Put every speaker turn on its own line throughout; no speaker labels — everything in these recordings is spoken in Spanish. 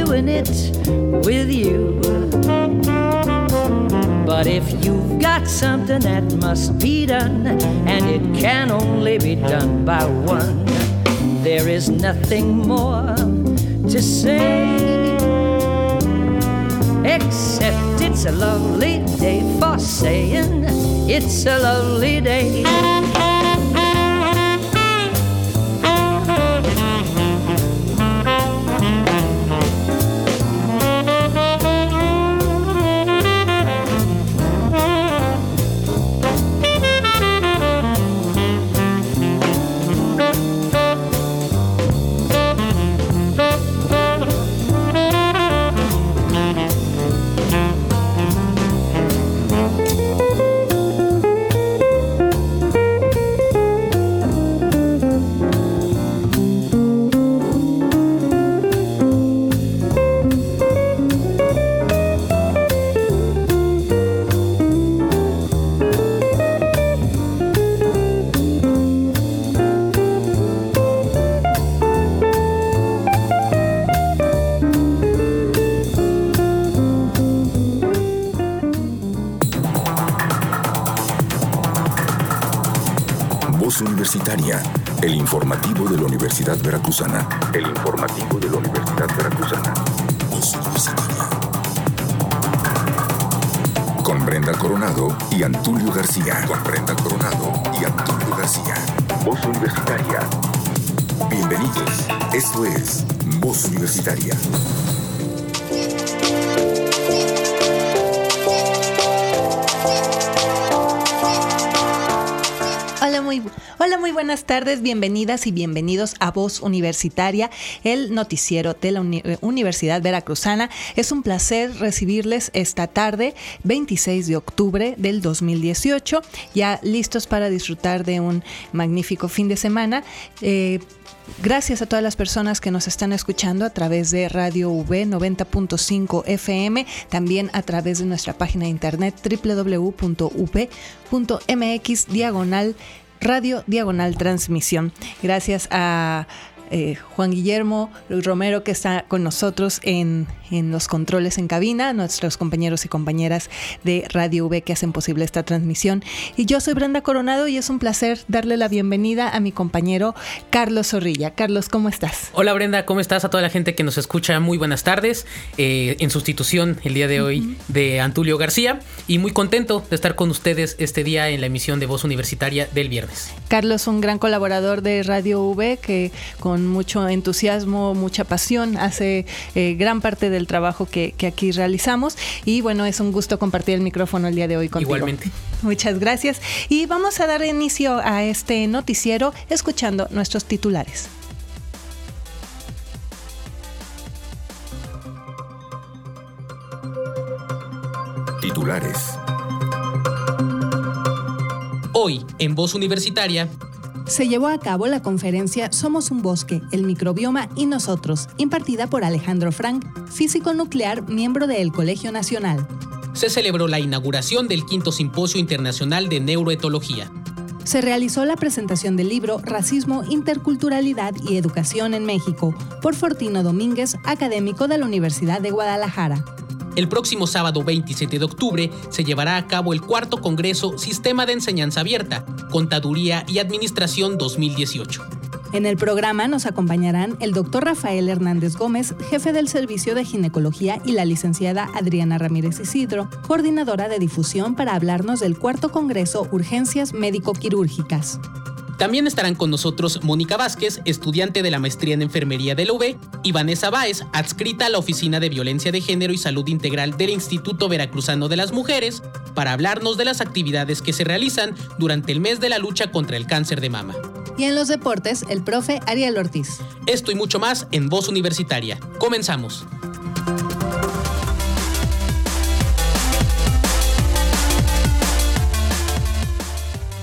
doing it with you. But if you've got something that must be done, and it can only be done by one, there is nothing more to say, except it's a lovely day for saying it's a lovely day.
Universitaria, el informativo de la Universidad Veracruzana. El informativo de la Universidad Veracruzana. Voz Universitaria. Con Brenda Coronado y Antulio García. Voz Universitaria. Bienvenidos. Esto es Voz Universitaria.
Hola, muy buenas tardes, bienvenidas y bienvenidos a Voz Universitaria, el noticiero de la Universidad Veracruzana. Es un placer recibirles esta tarde, 26 de octubre del 2018, ya listos para disfrutar de un magnífico fin de semana. Gracias a todas las personas que nos están escuchando a través de Radio V 90.5 FM, también a través de nuestra página de internet www.up.mx/radio/transmisión. Gracias a Juan Guillermo Romero, que está con nosotros en los controles en cabina, nuestros compañeros y compañeras de Radio V que hacen posible esta transmisión. Y yo soy Brenda Coronado y es un placer darle la bienvenida a mi compañero Carlos Zorrilla. Carlos, ¿cómo estás?
Hola Brenda, ¿cómo estás? A toda la gente que nos escucha, muy buenas tardes. En sustitución el día de hoy de Antulio García, y muy contento de estar con ustedes este día en la emisión de Voz Universitaria del viernes.
Carlos, un gran colaborador de Radio V que con mucho entusiasmo, mucha pasión hace gran parte del trabajo que aquí realizamos, y bueno, es un gusto compartir el micrófono el día de hoy contigo.
Igualmente.
Muchas gracias, y vamos a dar inicio a este noticiero escuchando nuestros titulares.
Titulares.
Hoy, en Voz Universitaria,
se llevó a cabo la conferencia Somos un bosque, el microbioma y nosotros, impartida por Alejandro Frank, físico nuclear, miembro del Colegio Nacional.
Se celebró la inauguración del 5º Simposio Internacional de Neuroetología.
Se realizó la presentación del libro Racismo, Interculturalidad y Educación en México, por Fortino Domínguez, académico de la Universidad de Guadalajara.
El próximo sábado 27 de octubre se llevará a cabo el 4º Congreso Sistema de Enseñanza Abierta, Contaduría y Administración 2018.
En el programa nos acompañarán el doctor Rafael Hernández Gómez, jefe del Servicio de Ginecología, y la licenciada Adriana Ramírez Isidro, coordinadora de difusión, para hablarnos del 4º Congreso Urgencias Médico-Quirúrgicas.
También estarán con nosotros Mónica Vázquez, estudiante de la maestría en enfermería de la UV, y Vanessa Báez, adscrita a la Oficina de Violencia de Género y Salud Integral del Instituto Veracruzano de las Mujeres, para hablarnos de las actividades que se realizan durante el mes de la lucha contra el cáncer de mama.
Y en los deportes, el profe Ariel Ortiz.
Esto y mucho más en Voz Universitaria. Comenzamos.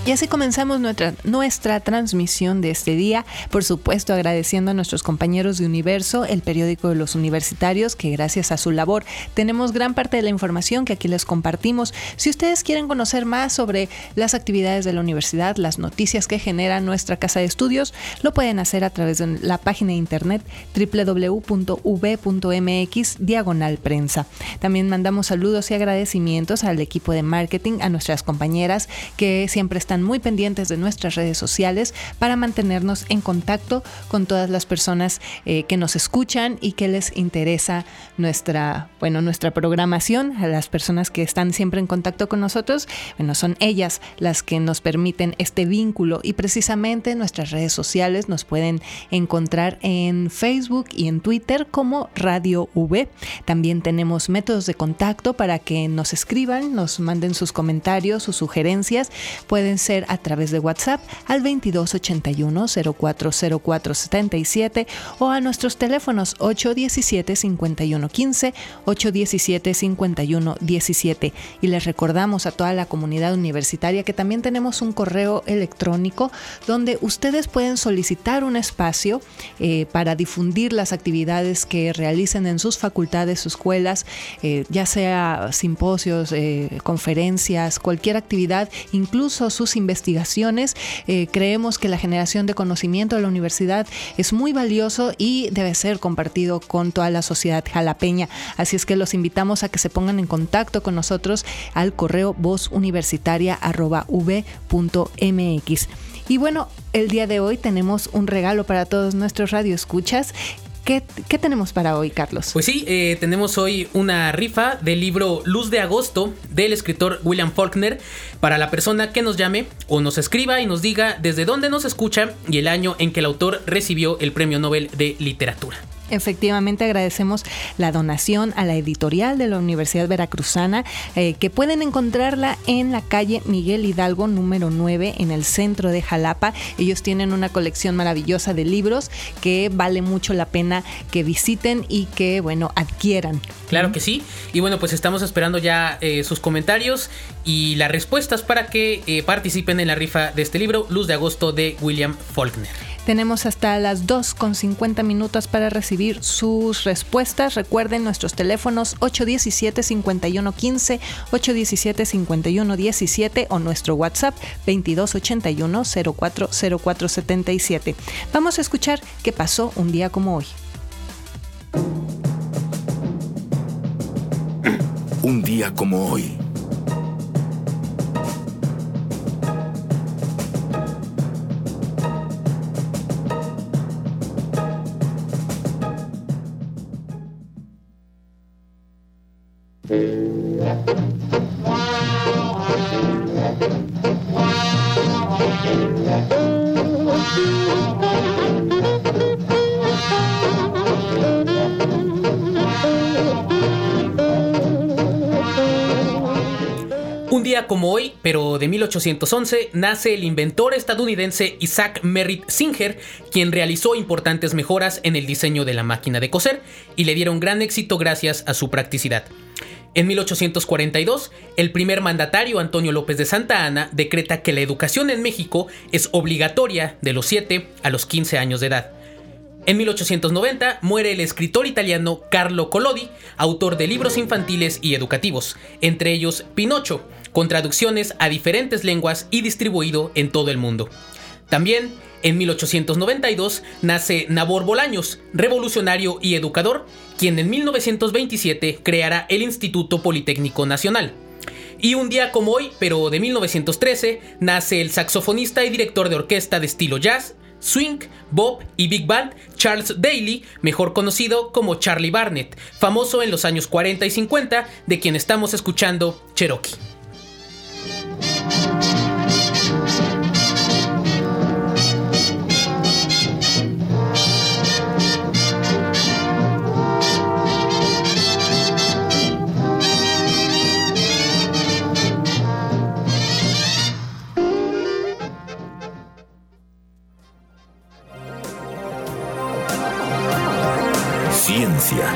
Y así comenzamos nuestra transmisión de este día, por supuesto agradeciendo a nuestros compañeros de Universo, el periódico de los universitarios, que gracias a su labor tenemos gran parte de la información que aquí les compartimos. Si ustedes quieren conocer más sobre las actividades de la universidad, las noticias que genera nuestra casa de estudios, lo pueden hacer a través de la página de internet www.uv.mx/prensa. También mandamos saludos y agradecimientos al equipo de marketing, a nuestras compañeras que siempre están muy pendientes de nuestras redes sociales para mantenernos en contacto con todas las personas que nos escuchan y que les interesa nuestra programación. A las personas que están siempre en contacto con nosotros, son ellas las que nos permiten este vínculo, y precisamente nuestras redes sociales nos pueden encontrar en Facebook y en Twitter como Radio V. También tenemos métodos de contacto para que nos escriban, nos manden sus comentarios, sus sugerencias. Pueden ser a través de WhatsApp al 2281-040477 o a nuestros teléfonos 817-5115, 817-5117. Y les recordamos a toda la comunidad universitaria que también tenemos un correo electrónico donde ustedes pueden solicitar un espacio para difundir las actividades que realicen en sus facultades, sus escuelas, ya sea simposios, conferencias, cualquier actividad, incluso sus investigaciones. Creemos que la generación de conocimiento de la universidad es muy valioso y debe ser compartido con toda la sociedad jalapeña. Así es que los invitamos a que se pongan en contacto con nosotros al correo vozuniversitaria@v.mx. Y bueno, el día de hoy tenemos un regalo para todos nuestros radioescuchas. ¿Qué tenemos para hoy, Carlos?
Pues sí, tenemos hoy una rifa del libro Luz de Agosto del escritor William Faulkner para la persona que nos llame o nos escriba y nos diga desde dónde nos escucha y el año en que el autor recibió el Premio Nobel de Literatura.
Efectivamente, agradecemos la donación a la editorial de la Universidad Veracruzana, que pueden encontrarla en la calle Miguel Hidalgo número 9 en el centro de Jalapa. Ellos tienen una colección maravillosa de libros que vale mucho la pena que visiten y que, adquieran.
Claro que sí. Y bueno, pues estamos esperando ya sus comentarios y las respuestas para que participen en la rifa de este libro, Luz de Agosto de William Faulkner.
Tenemos hasta las 2:50 para recibir sus respuestas. Recuerden nuestros teléfonos 817-5115, 817-5117 o nuestro WhatsApp 2281-040477. Vamos a escuchar qué pasó un día como hoy.
Un día como hoy.
Un día como hoy, pero de 1811, nace el inventor estadounidense Isaac Merritt Singer, quien realizó importantes mejoras en el diseño de la máquina de coser y le dieron gran éxito gracias a su practicidad. En 1842, el primer mandatario, Antonio López de Santa Anna, decreta que la educación en México es obligatoria de los 7 a los 15 años de edad. En 1890 muere el escritor italiano Carlo Collodi, autor de libros infantiles y educativos, entre ellos Pinocho, con traducciones a diferentes lenguas y distribuido en todo el mundo. También, en 1892, nace Nabor Bolaños, revolucionario y educador, quien en 1927 creará el Instituto Politécnico Nacional. Y un día como hoy, pero de 1913, nace el saxofonista y director de orquesta de estilo jazz, swing, bop y big band Charles Daly, mejor conocido como Charlie Barnett, famoso en los años 40 y 50, de quien estamos escuchando Cherokee.
Ciencia.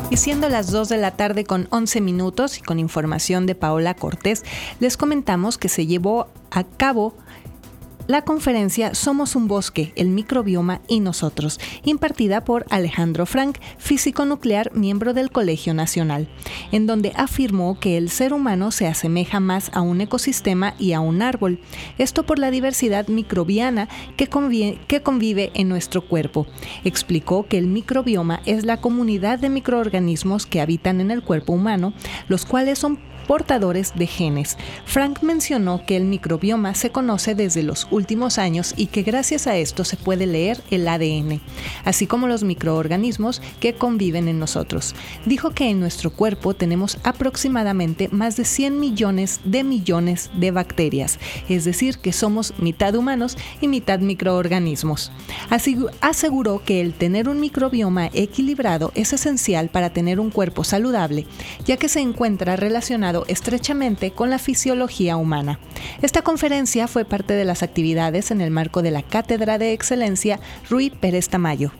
Y siendo las 2 de la tarde con 11 minutos y con información de Paola Cortés, les comentamos que se llevó a cabo la conferencia Somos un bosque, el microbioma y nosotros, impartida por Alejandro Frank, físico nuclear, miembro del Colegio Nacional, en donde afirmó que el ser humano se asemeja más a un ecosistema y a un árbol, esto por la diversidad microbiana que convive en nuestro cuerpo. Explicó que el microbioma es la comunidad de microorganismos que habitan en el cuerpo humano, los cuales son portadores de genes. Frank mencionó que el microbioma se conoce desde los últimos años y que gracias a esto se puede leer el ADN, así como los microorganismos que conviven en nosotros. Dijo que en nuestro cuerpo tenemos aproximadamente más de 100 millones de bacterias, es decir, que somos mitad humanos y mitad microorganismos. Aseguró que el tener un microbioma equilibrado es esencial para tener un cuerpo saludable, ya que se encuentra relacionado estrechamente con la fisiología humana. Esta conferencia fue parte de las actividades en el marco de la Cátedra de Excelencia Ruy Pérez Tamayo.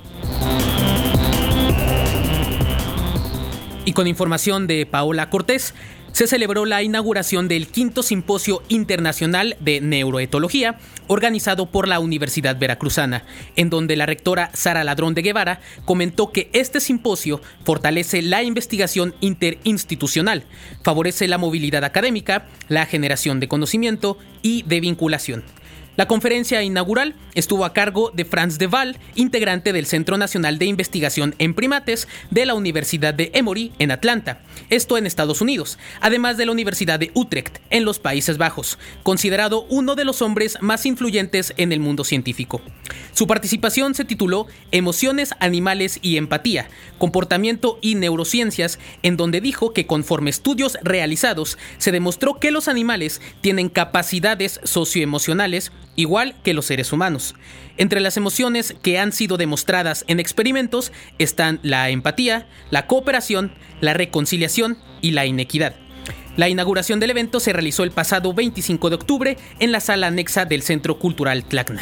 Y con información de Paola Cortés, se celebró la inauguración del 5º Simposio Internacional de Neuroetología, organizado por la Universidad Veracruzana, en donde la rectora Sara Ladrón de Guevara comentó que este simposio fortalece la investigación interinstitucional, favorece la movilidad académica, la generación de conocimiento y de vinculación. La conferencia inaugural estuvo a cargo de Frans de Waal, integrante del Centro Nacional de Investigación en Primates de la Universidad de Emory en Atlanta, esto en Estados Unidos, además de la Universidad de Utrecht en los Países Bajos, considerado uno de los hombres más influyentes en el mundo científico. Su participación se tituló Emociones, Animales y Empatía, Comportamiento y Neurociencias, en donde dijo que conforme estudios realizados se demostró que los animales tienen capacidades socioemocionales igual que los seres humanos. Entre las emociones que han sido demostradas en experimentos están la empatía, la cooperación, la reconciliación y la inequidad. La inauguración del evento se realizó el pasado 25 de octubre en la sala anexa del Centro Cultural Tlacna.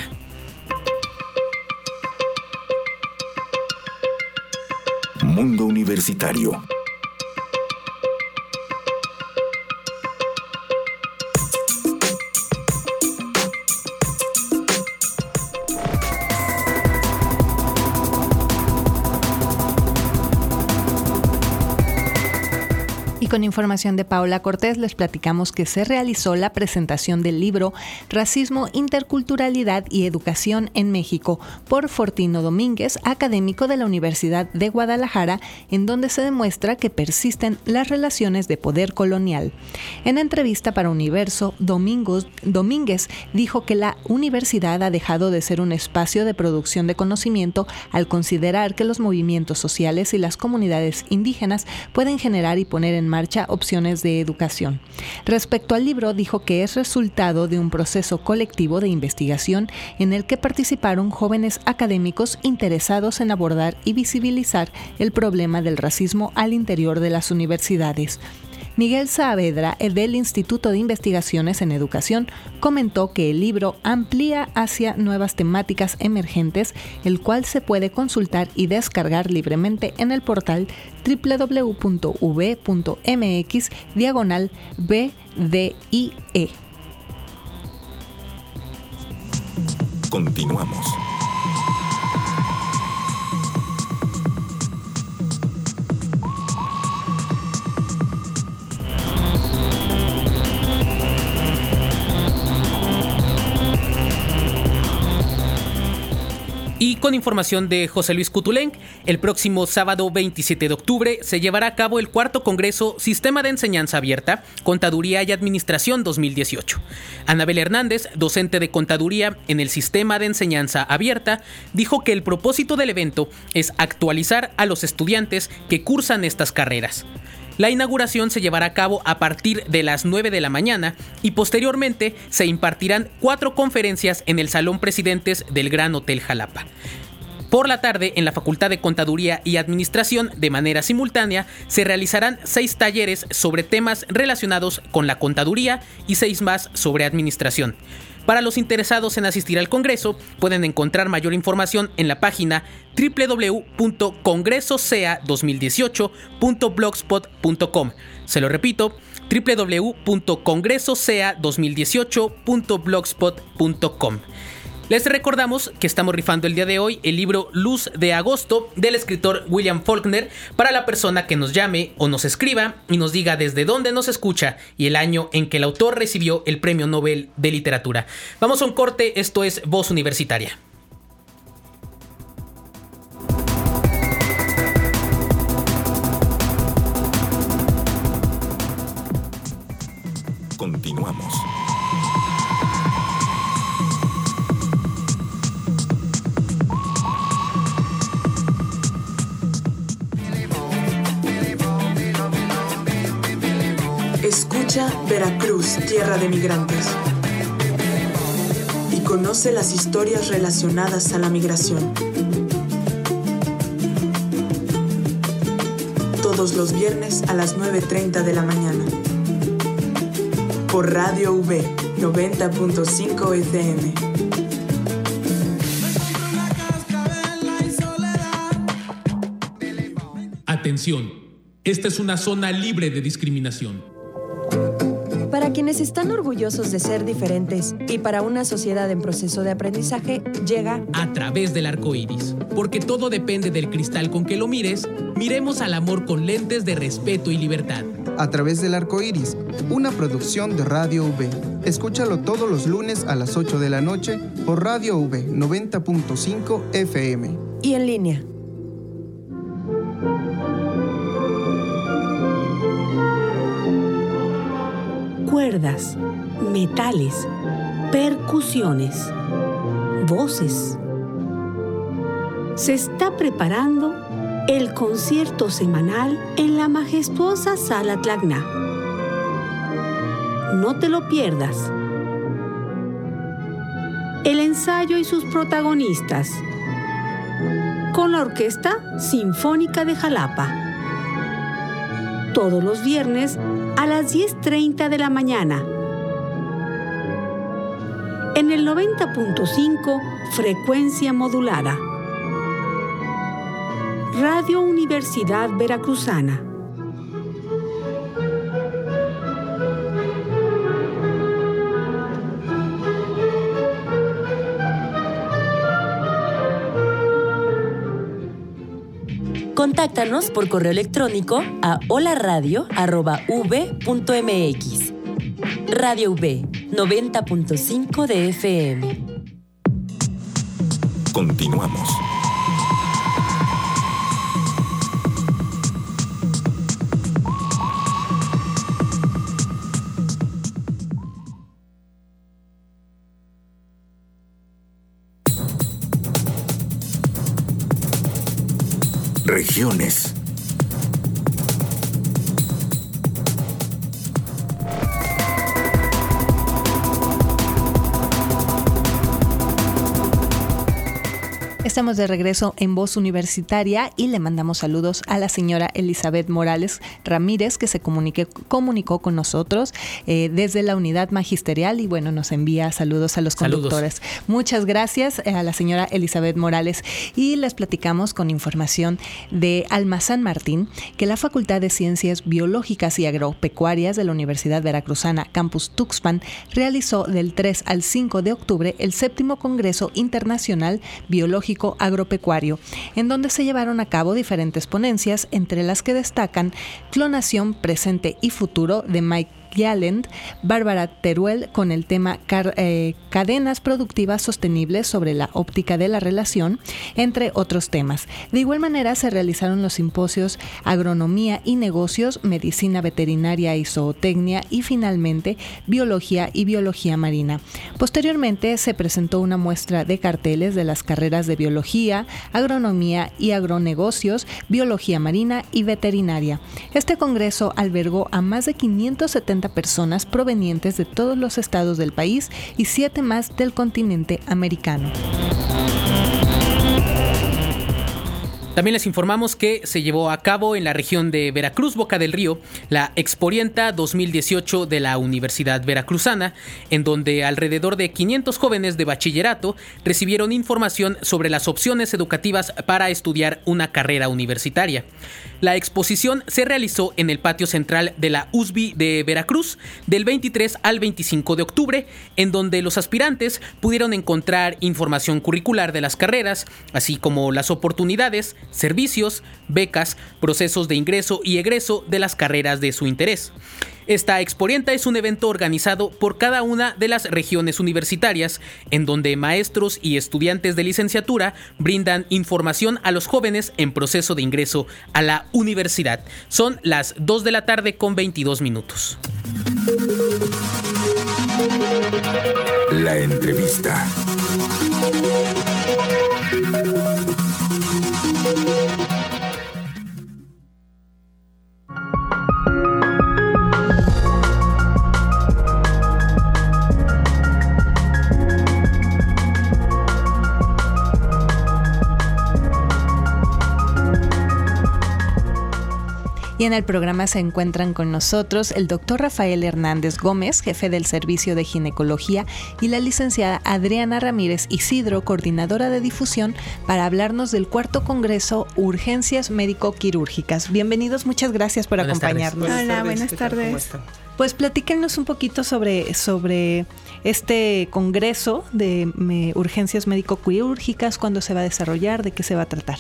Mundo Universitario.
Con información de Paola Cortés les platicamos que se realizó la presentación del libro Racismo, Interculturalidad y Educación en México por Fortino Domínguez, académico de la Universidad de Guadalajara, en donde se demuestra que persisten las relaciones de poder colonial. En entrevista para Universo, Domínguez dijo que la universidad ha dejado de ser un espacio de producción de conocimiento al considerar que los movimientos sociales y las comunidades indígenas pueden generar y poner en marcha opciones de educación. Respecto al libro, dijo que es resultado de un proceso colectivo de investigación en el que participaron jóvenes académicos interesados en abordar y visibilizar el problema del racismo al interior de las universidades. Miguel Saavedra, del Instituto de Investigaciones en Educación, comentó que el libro amplía hacia nuevas temáticas emergentes, el cual se puede consultar y descargar libremente en el portal www.uv.mx/BDIE.
Continuamos.
Y con información de José Luis Kutulenc, el próximo sábado 27 de octubre se llevará a cabo el 4º Congreso Sistema de Enseñanza Abierta, Contaduría y Administración 2018. Anabel Hernández, docente de Contaduría en el Sistema de Enseñanza Abierta, dijo que el propósito del evento es actualizar a los estudiantes que cursan estas carreras. La inauguración se llevará a cabo a partir de las 9 de la mañana y posteriormente se impartirán 4 conferencias en el Salón Presidentes del Gran Hotel Jalapa. Por la tarde, en la Facultad de Contaduría y Administración, de manera simultánea, se realizarán 6 talleres sobre temas relacionados con la contaduría y 6 más sobre administración. Para los interesados en asistir al Congreso, pueden encontrar mayor información en la página www.congresosea2018.blogspot.com. Se lo repito, www.congresosea2018.blogspot.com. Les recordamos que estamos rifando el día de hoy el libro Luz de Agosto del escritor William Faulkner para la persona que nos llame o nos escriba y nos diga desde dónde nos escucha y el año en que el autor recibió el Premio Nobel de Literatura. Vamos a un corte, esto es Voz Universitaria.
Continuamos.
Escucha Veracruz, tierra de migrantes. Y conoce las historias relacionadas a la migración. Todos los viernes a las 9:30 de la mañana. Por Radio V 90.5 FM.
Atención, esta es una zona libre de discriminación.
Para quienes están orgullosos de ser diferentes y para una sociedad en proceso de aprendizaje, llega
A través del arco iris. Porque todo depende del cristal con que lo mires, miremos al amor con lentes de respeto y libertad.
A través del arco iris, una producción de Radio V. Escúchalo todos los lunes a las 8 de la noche por Radio V 90.5 FM.
y en línea.
Cuerdas, metales, percusiones, voces. Se está preparando el concierto semanal en la majestuosa Sala Tlacna. No te lo pierdas. El ensayo y sus protagonistas, con la Orquesta Sinfónica de Jalapa. Todos los viernes a las 10:30 de la mañana. En el 90.5 frecuencia modulada. Radio Universidad Veracruzana.
Contáctanos por correo electrónico a holaradio@v.mx. Radio V, 90.5 de FM.
Continuamos. Regiones.
Estamos de regreso en Voz Universitaria y le mandamos saludos a la señora Elizabeth Morales Ramírez, que se comunicó con nosotros desde la unidad magisterial y bueno, nos envía saludos a los conductores. Muchas gracias a la señora Elizabeth Morales y les platicamos con información de Alma San Martín que la Facultad de Ciencias Biológicas y Agropecuarias de la Universidad Veracruzana Campus Tuxpan realizó del 3 al 5 de octubre el 7º Congreso Internacional Biológico Agropecuario, en donde se llevaron a cabo diferentes ponencias, entre las que destacan Clonación, Presente y Futuro de Mike Galland, Bárbara Teruel con el tema Cadenas Productivas Sostenibles sobre la óptica de la relación, entre otros temas. De igual manera se realizaron los simposios Agronomía y Negocios, Medicina Veterinaria y Zootecnia y finalmente Biología y Biología Marina. Posteriormente se presentó una muestra de carteles de las carreras de Biología, Agronomía y Agronegocios, Biología Marina y Veterinaria. Este congreso albergó a más de 570 personas provenientes de todos los estados del país y 7 más del continente americano.
También les informamos que se llevó a cabo en la región de Veracruz, Boca del Río, la Exporienta 2018 de la Universidad Veracruzana, en donde alrededor de 500 jóvenes de bachillerato recibieron información sobre las opciones educativas para estudiar una carrera universitaria. La exposición se realizó en el patio central de la USB de Veracruz del 23 al 25 de octubre, en donde los aspirantes pudieron encontrar información curricular de las carreras, así como las oportunidades, servicios, becas, procesos de ingreso y egreso de las carreras de su interés. Esta Exporienta es un evento organizado por cada una de las regiones universitarias, en donde maestros y estudiantes de licenciatura brindan información a los jóvenes en proceso de ingreso a la universidad. Son las 2 de la tarde con 22 minutos.
La entrevista.
Y en el programa se encuentran con nosotros el doctor Rafael Hernández Gómez, jefe del Servicio de Ginecología, y la licenciada Adriana Ramírez Isidro, coordinadora de difusión, para hablarnos del 4º Congreso Urgencias Médico-Quirúrgicas. Bienvenidos, muchas gracias por acompañarnos.
Hola, buenas tardes.
Pues platíquenos un poquito sobre este Congreso de Urgencias Médico-Quirúrgicas, cuándo se va a desarrollar, de qué se va a tratar.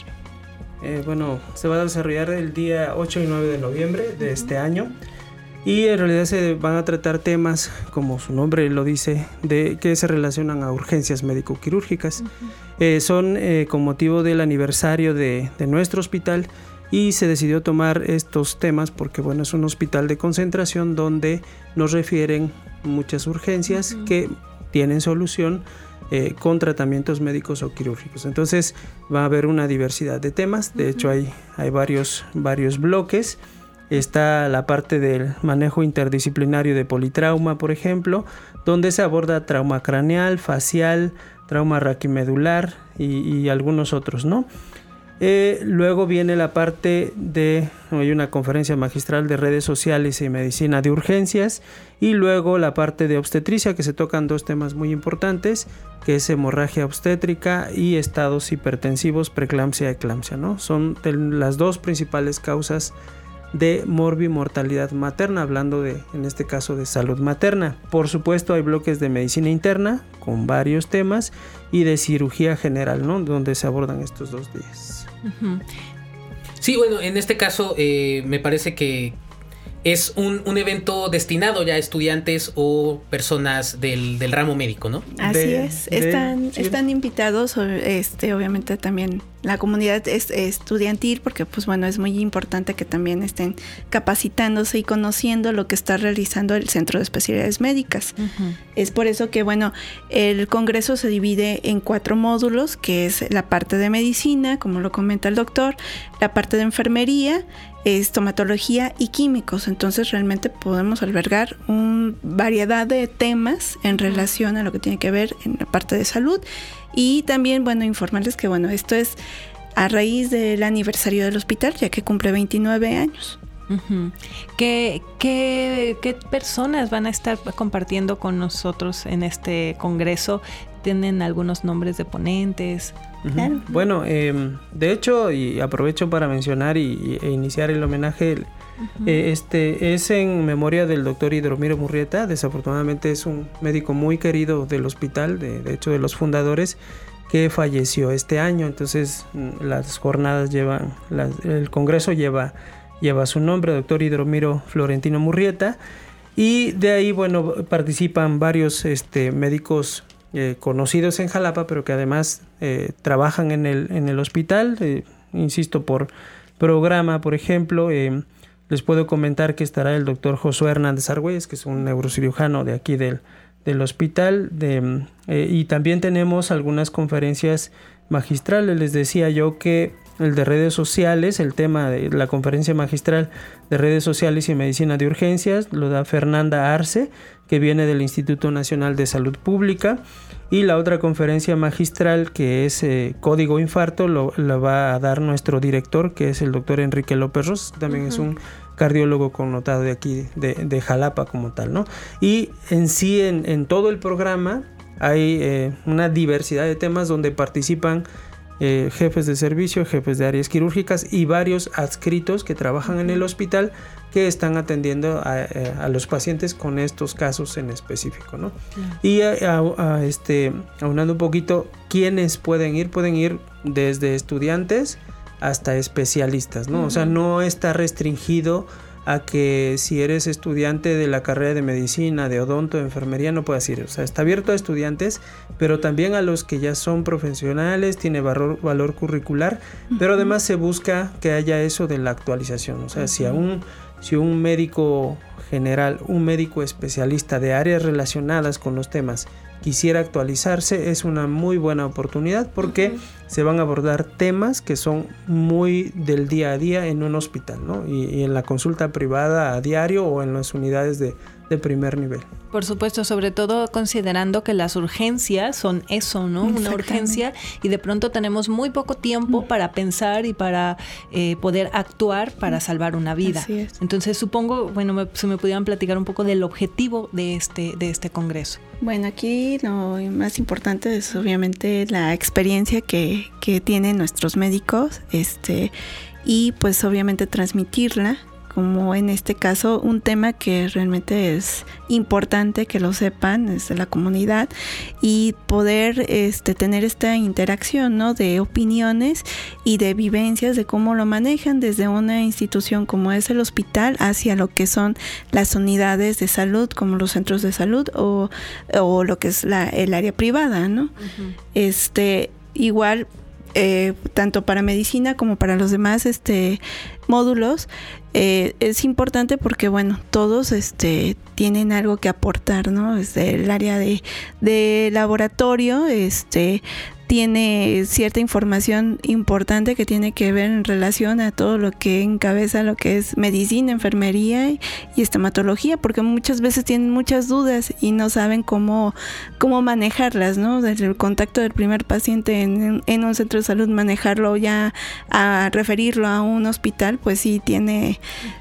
Se va a desarrollar el día 8 y 9 de noviembre de este año, y en realidad se van a tratar temas, como su nombre lo dice, que se relacionan a urgencias médico-quirúrgicas. Son con motivo del aniversario de nuestro hospital, y se decidió tomar estos temas porque es un hospital de concentración donde nos refieren muchas urgencias que tienen solución con tratamientos médicos o quirúrgicos. Entonces va a haber una diversidad de temas. De hecho hay varios bloques. Está la parte del manejo interdisciplinario de politrauma, por ejemplo, donde se aborda trauma craneal, facial, trauma raquimedular y algunos otros, ¿no? Luego viene la parte hay una conferencia magistral de redes sociales y medicina de urgencias, y luego la parte de obstetricia, que se tocan 2 temas muy importantes, que es hemorragia obstétrica y estados hipertensivos, preeclampsia y eclampsia, ¿no? Son las 2 principales causas de morbimortalidad materna, hablando en este caso de salud materna. Por supuesto hay bloques de medicina interna con varios temas y de cirugía general, ¿no? Donde se abordan estos 2 días.
Sí, en este caso me parece que es un evento destinado ya a estudiantes o personas del ramo médico, ¿no?
Así es. Están invitados, obviamente también la comunidad es estudiantil, porque es muy importante que también estén capacitándose y conociendo lo que está realizando el Centro de Especialidades Médicas. Es por eso que el congreso se divide en 4 módulos, que es la parte de medicina, como lo comenta el doctor, la parte de enfermería, estomatología y químicos. Entonces realmente podemos albergar una variedad de temas en relación a lo que tiene que ver en la parte de salud. Y también, informarles que, esto es a raíz del aniversario del hospital, ya que cumple 29 años.
¿Qué personas van a estar compartiendo con nosotros en este congreso? ¿Tienen algunos nombres de ponentes?
Claro. De hecho, y aprovecho para mencionar e iniciar el homenaje, es en memoria del doctor Hidromiro Murrieta. Desafortunadamente es un médico muy querido del hospital, de hecho de los fundadores, que falleció este año. Entonces las jornadas el congreso lleva su nombre, doctor Hidromiro Florentino Murrieta, y de ahí participan varios médicos conocidos en Jalapa, pero que además trabajan en el hospital, insisto, por programa. Por ejemplo, les puedo comentar que estará el doctor Josué Hernández Argüelles, que es un neurocirujano de aquí del hospital, y también tenemos algunas conferencias magistrales. Les decía yo que el de redes sociales, el tema de la conferencia magistral de redes sociales y medicina de urgencias, lo da Fernanda Arce, que viene del Instituto Nacional de Salud Pública, y la otra conferencia magistral, que es Código Infarto, la va a dar nuestro director, que es el doctor Enrique López Ros, también es un cardiólogo connotado de aquí, de Jalapa como tal, ¿no? Y en sí, en todo el programa hay una diversidad de temas donde participan jefes de servicio, jefes de áreas quirúrgicas y varios adscritos que trabajan en el hospital, que están atendiendo a los pacientes con estos casos en específico, ¿no? Y aunando un poquito, ¿quiénes pueden ir? Pueden ir desde estudiantes hasta especialistas, ¿no? O sea, no está restringido a que si eres estudiante de la carrera de medicina, de odonto, de enfermería, no puedas ir. O sea, está abierto a estudiantes, pero también a los que ya son profesionales, tiene valor curricular, pero además se busca que haya eso de la actualización. O sea, si un médico general, un médico especialista de áreas relacionadas con los temas quisiera actualizarse, es una muy buena oportunidad porque se van a abordar temas que son muy del día a día en un hospital, ¿no? Y en la consulta privada a diario o en las unidades de primer nivel.
Por supuesto, sobre todo considerando que las urgencias son eso, ¿no? Una urgencia, y de pronto tenemos muy poco tiempo para pensar y para poder actuar para salvar una vida.
Así es.
Entonces supongo, bueno, si me pudieran platicar un poco del objetivo de este congreso.
Bueno, aquí lo más importante es obviamente la experiencia que tienen nuestros médicos, y pues obviamente transmitirla, como en este caso un tema que realmente es importante que lo sepan desde la comunidad, y poder tener esta interacción, ¿no?, de opiniones y de vivencias de cómo lo manejan desde una institución como es el hospital hacia lo que son las unidades de salud, como los centros de salud o lo que es el área privada, ¿no? Igual tanto para medicina como para los demás módulos, es importante porque, bueno, todos tienen algo que aportar, ¿no? El área de laboratorio tiene cierta información importante que tiene que ver en relación a todo lo que encabeza lo que es medicina, enfermería y estomatología, porque muchas veces tienen muchas dudas y no saben cómo manejarlas, ¿no? Desde el contacto del primer paciente en un centro de salud, manejarlo ya a referirlo a un hospital, pues sí tiene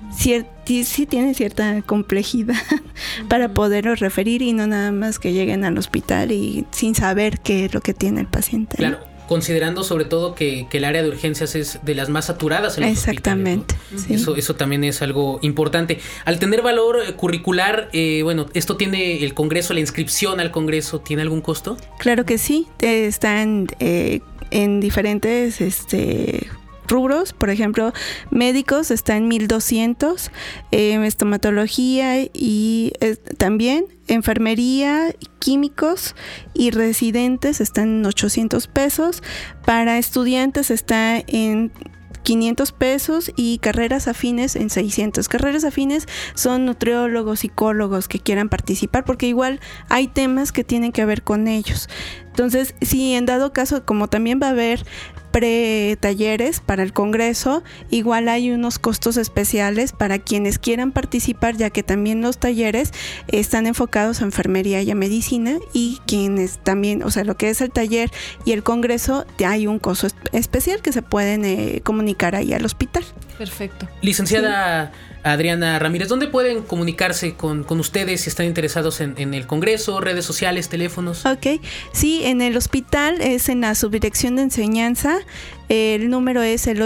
cierta complejidad para poderlos referir, y no nada más que lleguen al hospital y sin saber qué es lo que tiene el paciente.
Claro, considerando sobre todo que el área de urgencias es de las más saturadas en los
Exactamente,
hospitales, ¿no? Sí. Eso también es algo importante. Al tener valor curricular, bueno, esto tiene el congreso, la inscripción al congreso, ¿tiene algún costo?
Claro que sí, están en diferentes rubros. Por ejemplo, médicos está en 1,200, estomatología y también enfermería, químicos y residentes están en 800 pesos. Para estudiantes está en 500 pesos y carreras afines en 600. Carreras afines son nutriólogos, psicólogos que quieran participar, porque igual hay temas que tienen que ver con ellos. Entonces, si en dado caso, como también va a haber pre-talleres para el congreso, igual hay unos costos especiales para quienes quieran participar, ya que también los talleres están enfocados a enfermería y a medicina, y quienes también, o sea, lo que es el taller y el congreso, hay un costo especial que se pueden comunicar ahí al hospital.
Perfecto.
Licenciada Adriana Ramírez, ¿dónde pueden comunicarse con ustedes si están interesados en el congreso, redes sociales, teléfonos?
Ok, sí, en el hospital es en la subdirección de enseñanza. El número es el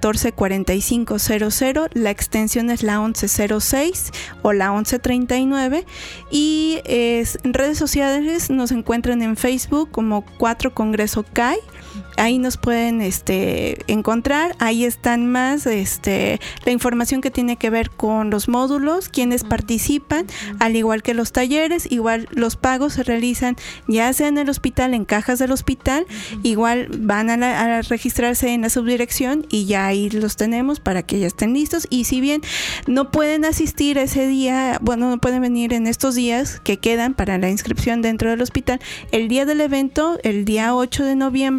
814-4500, la extensión es la 1106 o la 1139, y en redes sociales nos encuentran en Facebook como 4 Congreso CAI. Ahí nos pueden encontrar, ahí están más la información que tiene que ver con los módulos, quienes participan, al igual que los talleres. Igual los pagos se realizan ya sea en el hospital, en cajas del hospital, igual van a registrarse en la subdirección y ya ahí los tenemos para que ya estén listos. Y si bien no pueden asistir ese día, bueno, no pueden venir en estos días que quedan para la inscripción dentro del hospital, el día del evento, el día 8 de noviembre,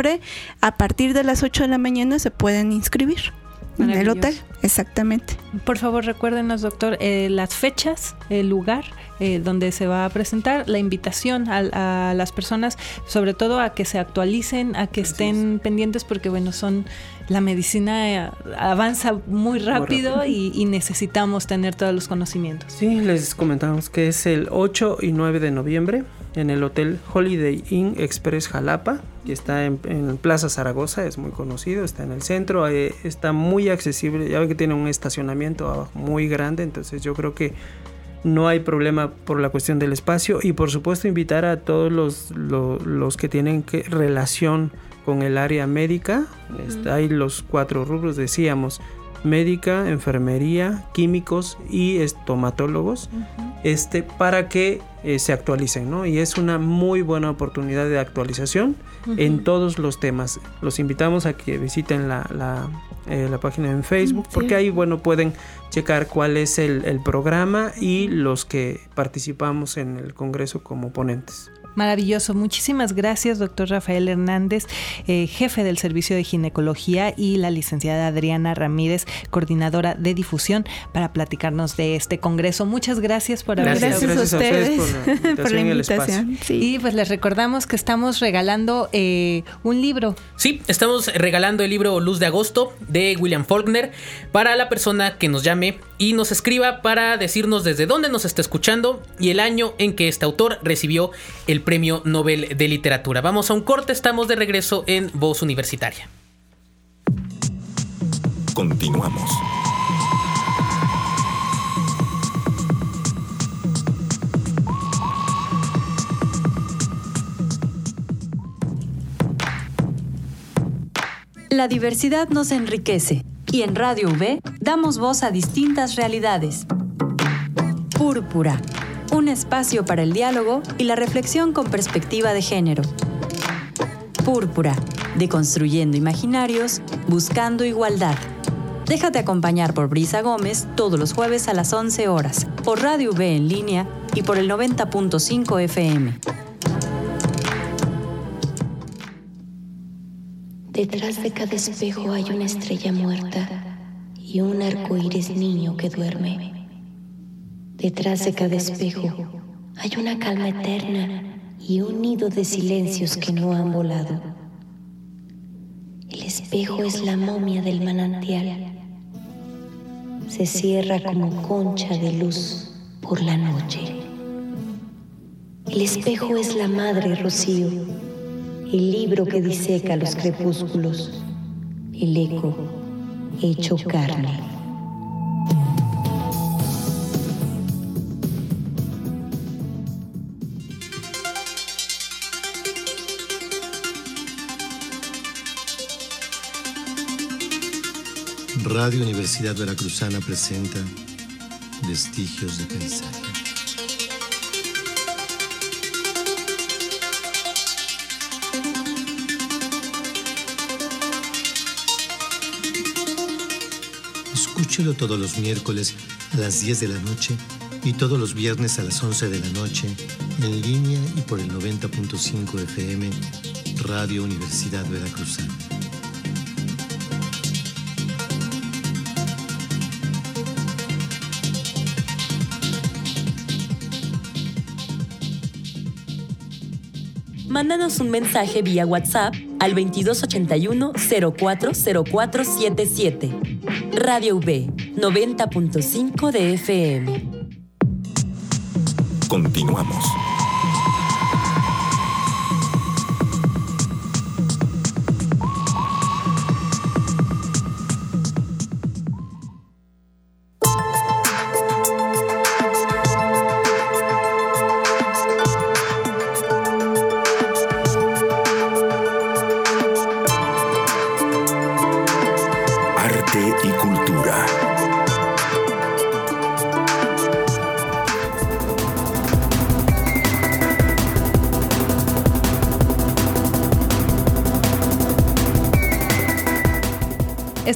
a partir de las 8 de la mañana se pueden inscribir en el hotel. Exactamente.
Por favor, recuérdenos, doctor, las fechas, el lugar donde se va a presentar, la invitación a las personas, sobre todo a que se actualicen, a que estén pendientes, porque bueno, la medicina avanza muy rápido y necesitamos tener todos los conocimientos.
Sí, les comentamos que es el 8 y 9 de noviembre en el Hotel Holiday Inn Express Jalapa, que está en Plaza Zaragoza, es muy conocido, está en el centro, está muy accesible, ya ven que tiene un estacionamiento abajo muy grande, entonces yo creo que no hay problema por la cuestión del espacio, y por supuesto invitar a todos los que tienen relación con el área médica. Hay los 4 rubros, decíamos: médica, enfermería, químicos y estomatólogos, para que se actualicen, ¿no? Y es una muy buena oportunidad de actualización en todos los temas. Los invitamos a que visiten la página en Facebook, porque ahí, bueno, pueden checar cuál es el programa y los que participamos en el Congreso como ponentes.
Maravilloso. Muchísimas gracias, doctor Rafael Hernández, jefe del Servicio de Ginecología, y la licenciada Adriana Ramírez, coordinadora de difusión, para platicarnos de este congreso. Muchas gracias por haber
estado. Gracias a ustedes por la invitación.
Sí. Y pues les recordamos que estamos regalando un libro.
Sí, estamos regalando el libro Luz de Agosto de William Faulkner para la persona que nos llame y nos escriba para decirnos desde dónde nos está escuchando y el año en que este autor recibió el Premio Nobel de Literatura. Vamos a un corte, estamos de regreso en Voz Universitaria.
Continuamos.
La diversidad nos enriquece y en Radio V damos voz a distintas realidades. Púrpura, un espacio para el diálogo y la reflexión con perspectiva de género. Púrpura, deconstruyendo imaginarios, buscando igualdad. Déjate acompañar por Brisa Gómez todos los jueves a las 11 horas, por Radio V en línea y por el 90.5 FM.
Detrás de cada espejo hay una estrella muerta y un arcoíris niño que duerme. Detrás de cada espejo hay una calma eterna y un nido de silencios que no han volado. El espejo es la momia del manantial. Se cierra como concha de luz por la noche. El espejo es la madre rocío, el libro que diseca los crepúsculos, el eco hecho carne.
Radio Universidad Veracruzana presenta Vestigios de Paisaje. Escúchelo todos los miércoles a las 10 de la noche y todos los viernes a las 11 de la noche en línea y por el 90.5 FM Radio Universidad Veracruzana.
Mándanos un mensaje vía WhatsApp al 2281-040477. Radio V, 90.5 de FM.
Continuamos.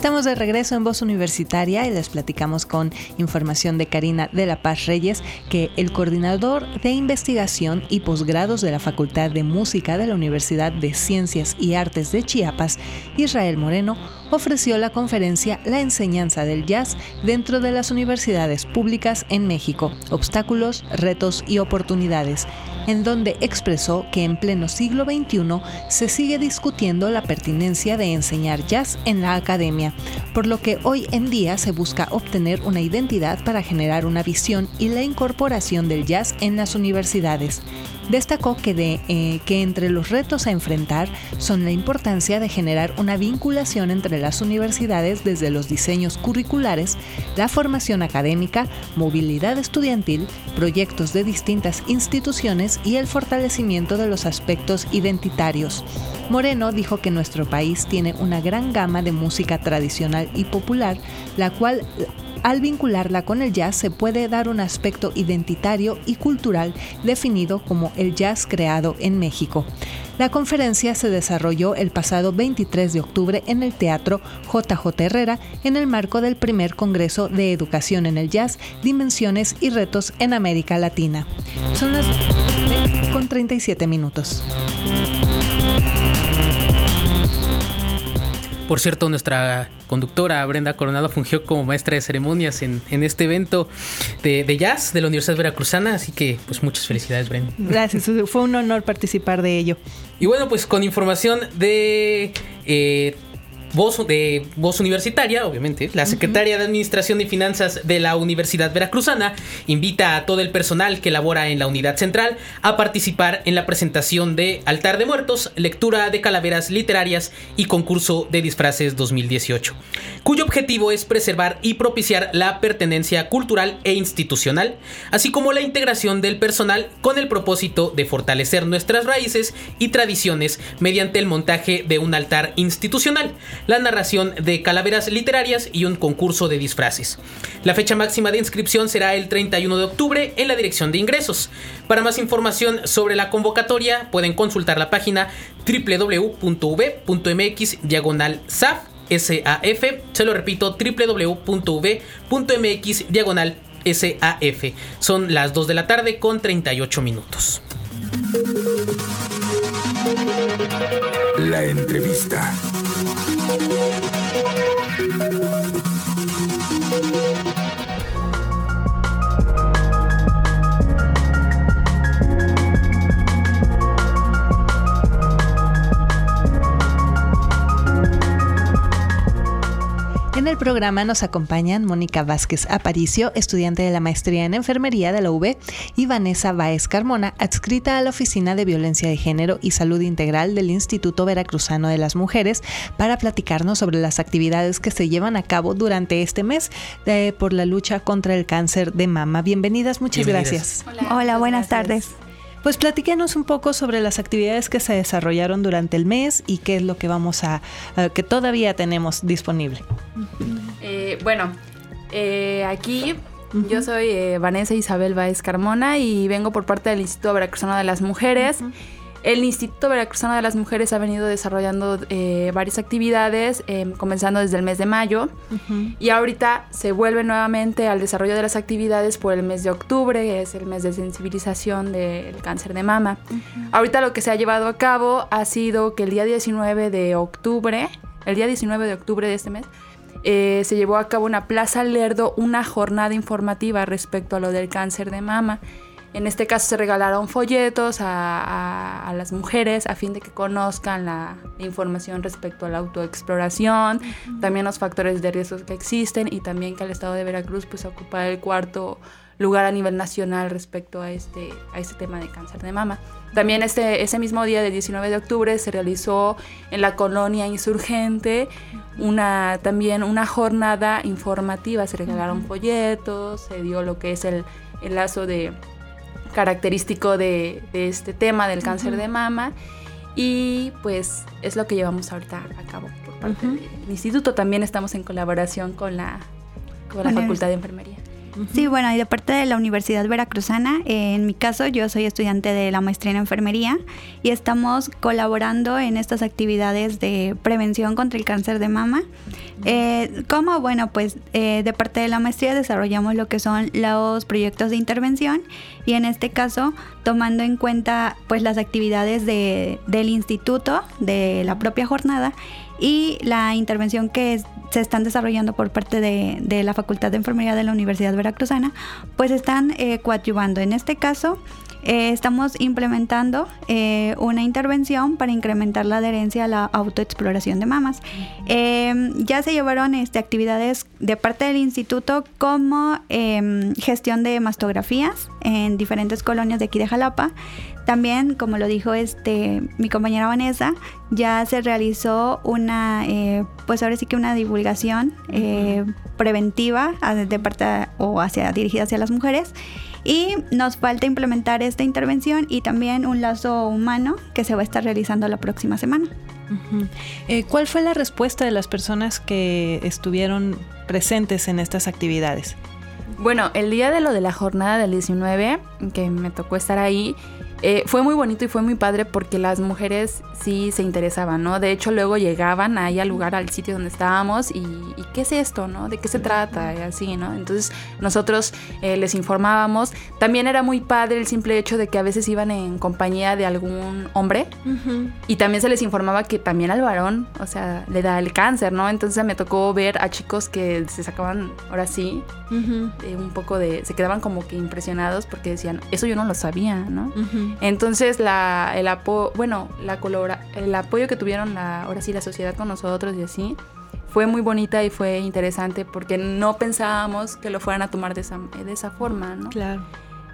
Estamos de regreso en Voz Universitaria y les platicamos con información de Karina de la Paz Reyes que el coordinador de investigación y posgrados de la Facultad de Música de la Universidad de Ciencias y Artes de Chiapas, Israel Moreno, ofreció la conferencia La enseñanza del jazz dentro de las universidades públicas en México, obstáculos, retos y oportunidades, en donde expresó que en pleno siglo XXI se sigue discutiendo la pertinencia de enseñar jazz en la academia, por lo que hoy en día se busca obtener una identidad para generar una visión y la incorporación del jazz en las universidades. Destacó que entre los retos a enfrentar son la importancia de generar una vinculación entre las universidades desde los diseños curriculares, la formación académica, movilidad estudiantil, proyectos de distintas instituciones y el fortalecimiento de los aspectos identitarios. Moreno dijo que nuestro país tiene una gran gama de música tradicional y popular, la cual, al vincularla con el jazz, se puede dar un aspecto identitario y cultural definido como el jazz creado en México. La conferencia se desarrolló el pasado 23 de octubre en el Teatro JJ Herrera en el marco del primer Congreso de Educación en el Jazz, Dimensiones y Retos en América Latina. Son las 9:37.
Por cierto, nuestra conductora Brenda Coronado fungió como maestra de ceremonias en este evento de jazz de la Universidad Veracruzana, así que pues muchas felicidades, Brenda.
Gracias, fue un honor participar de ello.
Y bueno, pues con información de Voz Universitaria, obviamente, la Secretaria de Administración y Finanzas de la Universidad Veracruzana invita a todo el personal que labora en la unidad central a participar en la presentación de Altar de Muertos, lectura de calaveras literarias y concurso de disfraces 2018, cuyo objetivo es preservar y propiciar la pertenencia cultural e institucional, así como la integración del personal con el propósito de fortalecer nuestras raíces y tradiciones mediante el montaje de un altar institucional, la narración de calaveras literarias y un concurso de disfraces. La fecha máxima de inscripción será el 31 de octubre en la Dirección de Ingresos. Para más información sobre la convocatoria pueden consultar la página www.v.mx/SAF. Se lo repito, www.v.mx/SAF. Son las 2 de la tarde con 38 minutos.
La entrevista.
En el programa nos acompañan Mónica Vázquez Aparicio, estudiante de la maestría en enfermería de la UB, y Vanessa Báez Carmona, adscrita a la Oficina de Violencia de Género y Salud Integral del Instituto Veracruzano de las Mujeres, para platicarnos sobre las actividades que se llevan a cabo durante este mes por la lucha contra el cáncer de mama. Bienvenidas, muchas gracias.
Hola, buenas tardes.
Pues platíquenos un poco sobre las actividades que se desarrollaron durante el mes y qué es lo que que todavía tenemos disponible.
Aquí yo soy Vanessa Isabel Báez Carmona y vengo por parte del Instituto Veracruzano de las Mujeres. El Instituto Veracruzano de las Mujeres ha venido desarrollando varias actividades, comenzando desde el mes de mayo, y ahorita se vuelve nuevamente al desarrollo de las actividades por el mes de octubre, que es el mes de sensibilización del cáncer de mama. Ahorita lo que se ha llevado a cabo ha sido que el día 19 de octubre de este mes, se llevó a cabo en la Plaza Lerdo una jornada informativa respecto a lo del cáncer de mama. En este caso se regalaron folletos a las mujeres a fin de que conozcan la información respecto a la autoexploración, también los factores de riesgo que existen, y también que el estado de Veracruz pues ocupa el 4º lugar a nivel nacional respecto a este tema de cáncer de mama. También ese mismo día del 19 de octubre se realizó en la colonia Insurgente también una jornada informativa. Se regalaron folletos, se dio lo que es el lazo característico de este tema del cáncer de mama, y pues es lo que llevamos ahorita a cabo por parte del instituto. También estamos en colaboración con la Facultad de Enfermería.
Sí, bueno, y de parte de la Universidad Veracruzana, en mi caso yo soy estudiante de la maestría en enfermería y estamos colaborando en estas actividades de prevención contra el cáncer de mama. ¿Cómo? Bueno, pues de parte de la maestría desarrollamos lo que son los proyectos de intervención y en este caso tomando en cuenta pues las actividades del instituto, de la propia jornada y la intervención que se están desarrollando por parte de la Facultad de Enfermería de la Universidad Veracruzana, pues están coadyuvando. En este caso, estamos implementando una intervención para incrementar la adherencia a la autoexploración de mamas. Ya se llevaron actividades de parte del instituto como gestión de mastografías en diferentes colonias de aquí de Jalapa. También, como lo dijo mi compañera Vanessa, ya se realizó una, pues ahora sí que una divulgación preventiva de parte dirigida hacia las mujeres. Y nos falta implementar esta intervención y también un lazo humano que se va a estar realizando la próxima semana.
¿Cuál fue la respuesta de las personas que estuvieron presentes en estas actividades?
Bueno, el día de la jornada del 19, que me tocó estar ahí, fue muy bonito y fue muy padre porque las mujeres sí se interesaban, ¿no? De hecho, luego llegaban ahí al lugar, al sitio donde estábamos y ¿qué es esto, no? ¿De qué se trata? Y así, ¿no? Entonces, nosotros les informábamos. También era muy padre el simple hecho de que a veces iban en compañía de algún hombre y también se les informaba que también al varón, o sea, le da el cáncer, ¿no? Entonces, me tocó ver a chicos que se sacaban, ahora sí, un poco se quedaban como que impresionados porque decían, eso yo no lo sabía, ¿no? Entonces el apoyo que tuvieron ahora sí la sociedad con nosotros y así fue muy bonita y fue interesante porque no pensábamos que lo fueran a tomar de esa forma, ¿no?
Claro.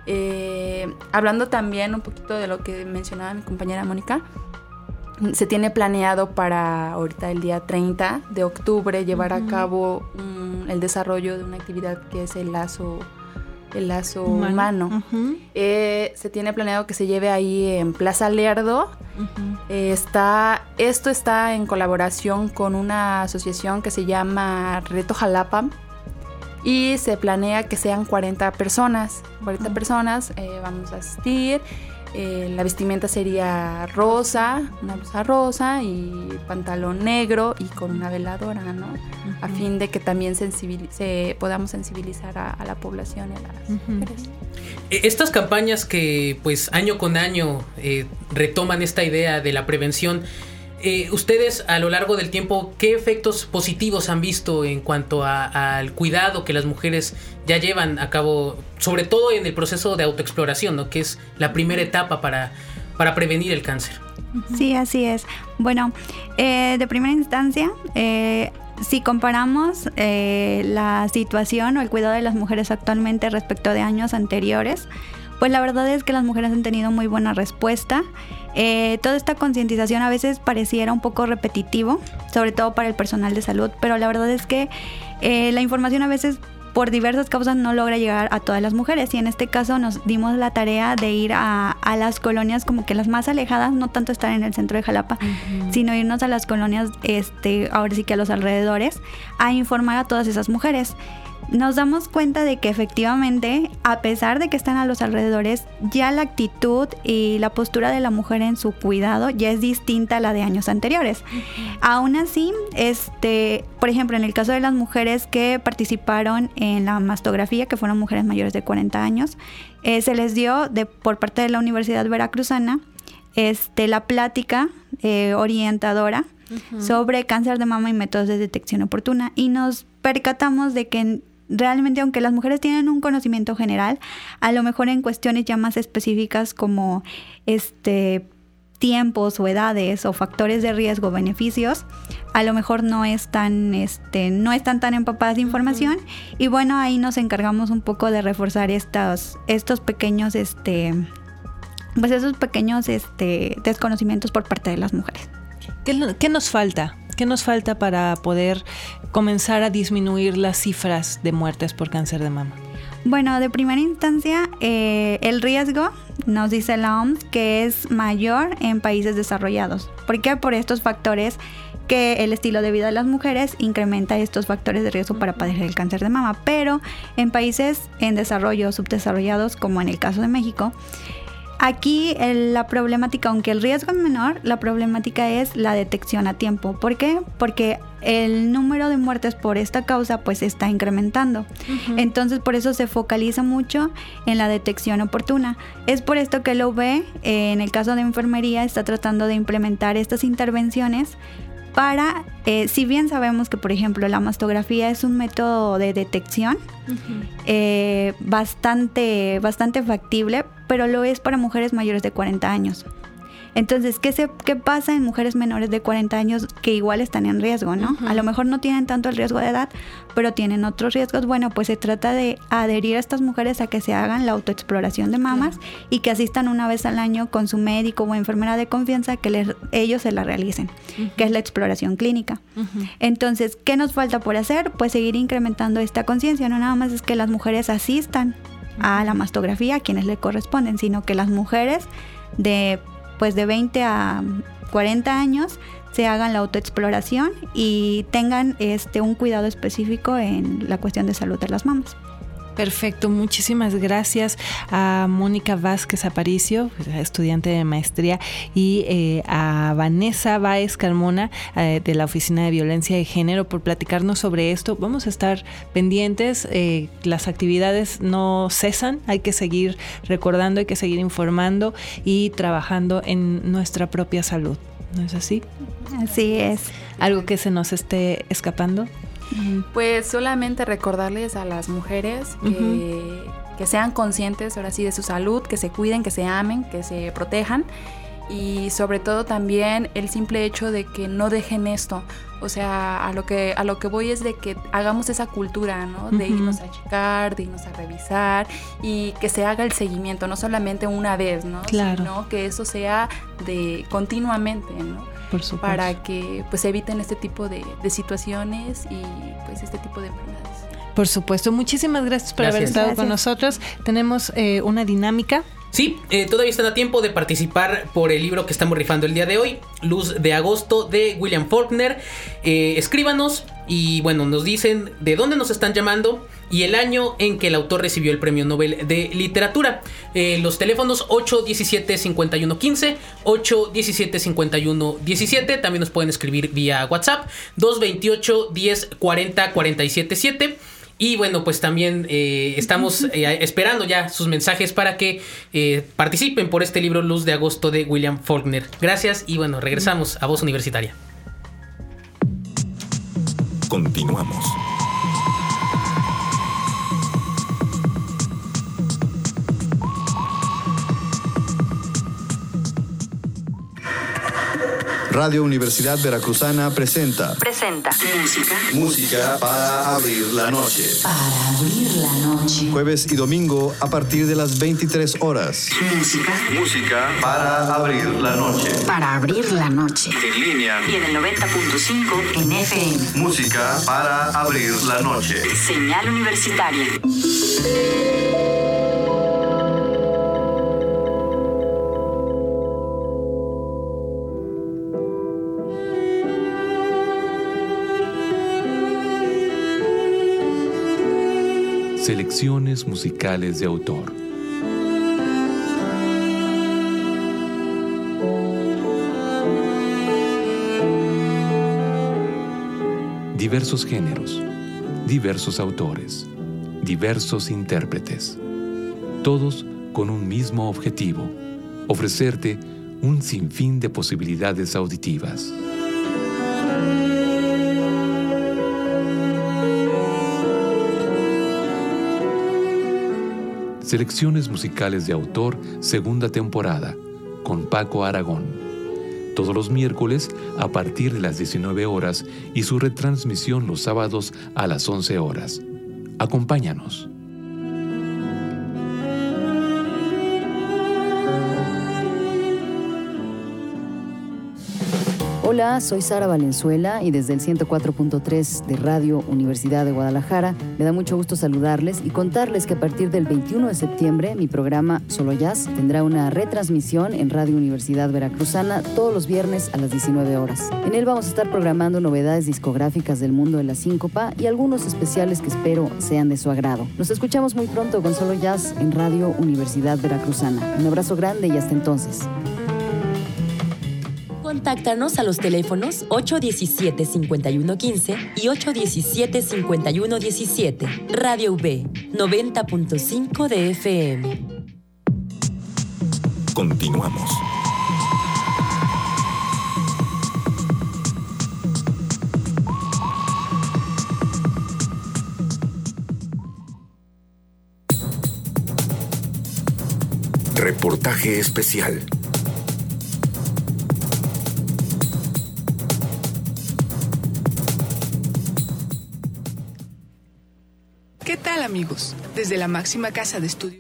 Hablando también un poquito de lo que mencionaba mi compañera Mónica, se tiene planeado para ahorita el día 30 de octubre llevar a cabo el desarrollo de una actividad que es el lazo humano. Se tiene planeado que se lleve ahí en Plaza Lerdo. Esto está en colaboración con una asociación que se llama Reto Jalapa y se planea que sean 40 personas. 40 personas vamos a asistir. La vestimenta sería rosa, una blusa rosa y pantalón negro y con una veladora, ¿no? A fin de que también podamos sensibilizar a la población y a las mujeres.
Estas campañas que pues año con año retoman esta idea de la prevención, ustedes a lo largo del tiempo, ¿qué efectos positivos han visto en cuanto al cuidado que las mujeres ya llevan a cabo, sobre todo en el proceso de autoexploración, ¿no? Que es la primera etapa para prevenir el cáncer?
Sí, así es. Bueno, de primera instancia, si comparamos la situación o el cuidado de las mujeres actualmente respecto de años anteriores, pues la verdad es que las mujeres han tenido muy buena respuesta. Toda esta concientización a veces pareciera un poco repetitivo, sobre todo para el personal de salud, pero la verdad es que la información a veces por diversas causas no logra llegar a todas las mujeres y en este caso nos dimos la tarea de ir a las colonias como que las más alejadas, no tanto estar en el centro de Jalapa, sino irnos a las colonias, ahora sí que a los alrededores, a informar a todas esas mujeres. Nos damos cuenta de que efectivamente, a pesar de que están a los alrededores, ya la actitud y la postura de la mujer en su cuidado ya es distinta a la de años anteriores. Aún así, por ejemplo, en el caso de las mujeres que participaron en la mastografía, que fueron mujeres mayores de 40 años, se les dio por parte de la Universidad Veracruzana la plática orientadora sobre cáncer de mama y métodos de detección oportuna, y nos percatamos de que realmente, aunque las mujeres tienen un conocimiento general, a lo mejor en cuestiones ya más específicas como tiempos o edades o factores de riesgo, beneficios, a lo mejor no están tan empapadas de información. Y bueno, ahí nos encargamos un poco de reforzar estos pequeños pues esos pequeños desconocimientos por parte de las mujeres.
¿Qué nos falta? ¿Qué nos falta para poder comenzar a disminuir las cifras de muertes por cáncer de mama?
Bueno, de primera instancia, el riesgo nos dice la OMS que es mayor en países desarrollados. ¿Por qué? Por estos factores que el estilo de vida de las mujeres incrementa estos factores de riesgo para padecer el cáncer de mama. Pero en países en desarrollo, subdesarrollados, como en el caso de México, aquí la problemática, aunque el riesgo es menor, la problemática es la detección a tiempo. ¿Por qué? Porque el número de muertes por esta causa pues está incrementando. Entonces por eso se focaliza mucho en la detección oportuna. Es por esto que la UB, en el caso de enfermería, está tratando de implementar estas intervenciones para, si bien sabemos que por ejemplo la mastografía es un método de detección bastante factible, pero lo es para mujeres mayores de 40 años. Entonces, ¿qué pasa en mujeres menores de 40 años que igual están en riesgo, ¿no? A lo mejor no tienen tanto el riesgo de edad, pero tienen otros riesgos. Bueno, pues se trata de adherir a estas mujeres a que se hagan la autoexploración de mamas y que asistan una vez al año con su médico o enfermera de confianza que ellos se la realicen, que es la exploración clínica. Entonces, ¿qué nos falta por hacer? Pues seguir incrementando esta conciencia. No nada más es que las mujeres asistan a la mastografía a quienes le corresponden, sino que las mujeres de 20 a 40 años se hagan la autoexploración y tengan un cuidado específico en la cuestión de salud de las mamas.
Perfecto, muchísimas gracias a Mónica Vázquez Aparicio, estudiante de maestría, y a Vanessa Báez Carmona de la Oficina de Violencia de Género por platicarnos sobre esto. Vamos a estar pendientes, las actividades no cesan, hay que seguir recordando, hay que seguir informando y trabajando en nuestra propia salud. ¿No es así?
Así es.
¿Algo que se nos esté escapando?
Pues solamente recordarles a las mujeres que sean conscientes ahora sí de su salud, que se cuiden, que se amen, que se protejan, y sobre todo también el simple hecho de que no dejen esto. O sea, a lo que voy es de que hagamos esa cultura, ¿no? De irnos a checar, de irnos a revisar y que se haga el seguimiento, no solamente una vez, ¿no?
Claro.
Sino que eso sea de continuamente, ¿no?
Por supuesto.
Para que pues eviten este tipo de situaciones y pues este tipo de enfermedades.
Por supuesto. Muchísimas gracias por haber estado con nosotros. Tenemos una dinámica.
Sí, todavía están a tiempo de participar por el libro que estamos rifando el día de hoy, Luz de Agosto, de William Faulkner. Escríbanos y bueno, nos dicen de dónde nos están llamando y el año en que el autor recibió el Premio Nobel de Literatura. Los teléfonos 817-5115, 817-5117. También nos pueden escribir vía WhatsApp 228-1040-477. Y bueno, pues también estamos esperando ya sus mensajes para que participen por este libro Luz de Agosto de William Faulkner. Gracias y bueno, regresamos a Voz Universitaria.
Continuamos. Radio Universidad Veracruzana presenta Música para abrir la noche.
Para abrir la noche.
Jueves y domingo a partir de las 23 horas. Música para abrir la noche.
Para abrir la noche.
En línea.
Y en el 90.5 en FM.
Música para abrir la noche.
Señal Universitaria.
Selecciones musicales de autor. Diversos géneros, diversos autores, diversos intérpretes, todos con un mismo objetivo: ofrecerte un sinfín de posibilidades auditivas. Selecciones musicales de autor, segunda temporada, con Paco Aragón. Todos los miércoles a partir de las 19 horas y su retransmisión los sábados a las 11 horas. Acompáñanos.
Hola, soy Sara Valenzuela y desde el 104.3 de Radio Universidad de Guadalajara me da mucho gusto saludarles y contarles que a partir del 21 de septiembre mi programa Solo Jazz tendrá una retransmisión en Radio Universidad Veracruzana todos los viernes a las 19 horas. En él vamos a estar programando novedades discográficas del mundo de la síncopa y algunos especiales que espero sean de su agrado. Nos escuchamos muy pronto con Solo Jazz en Radio Universidad Veracruzana. Un abrazo grande y hasta entonces.
Contáctanos a los teléfonos 817-5115 y 817-5117. Radio V, 90.5 de FM.
Continuamos. Reportaje especial.
¿Qué tal, amigos? Desde la máxima casa de estudios.